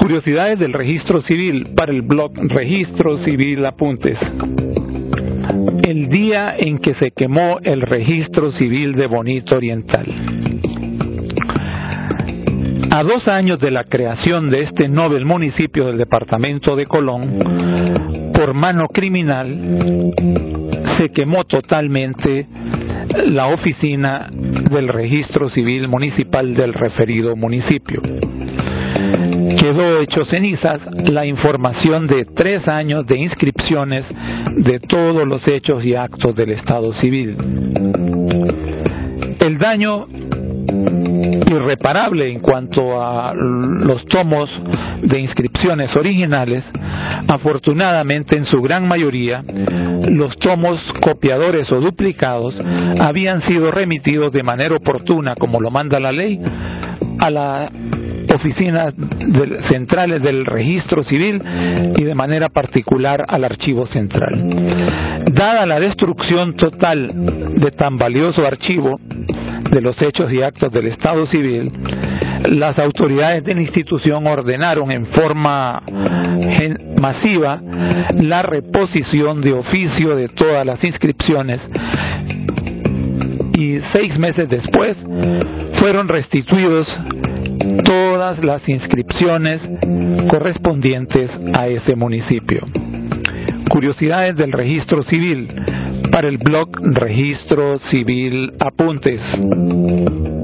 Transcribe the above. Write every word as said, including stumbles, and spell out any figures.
Curiosidades del registro civil para el blog Registro Civil Apuntes. El día en que se quemó el registro civil de Bonito Oriental. A dos años de la creación de este novel municipio del departamento de Colón, por mano criminal, se quemó totalmente la oficina del registro civil municipal del referido municipio. Quedó hecho cenizas la información de tres años de inscripciones de todos los hechos y actos del Estado civil. El daño irreparable en cuanto a los tomos de inscripciones originales, afortunadamente en su gran mayoría, los tomos copiadores o duplicados habían sido remitidos de manera oportuna, como lo manda la ley, a la oficinas del, centrales del registro civil y de manera particular al archivo central. Dada la destrucción total de tan valioso archivo de los hechos y actos del Estado civil, las autoridades de la institución ordenaron en forma masiva la reposición de oficio de todas las inscripciones y seis meses después fueron restituidos todas las inscripciones correspondientes a ese municipio. Curiosidades del registro civil para el blog Registro Civil Apuntes.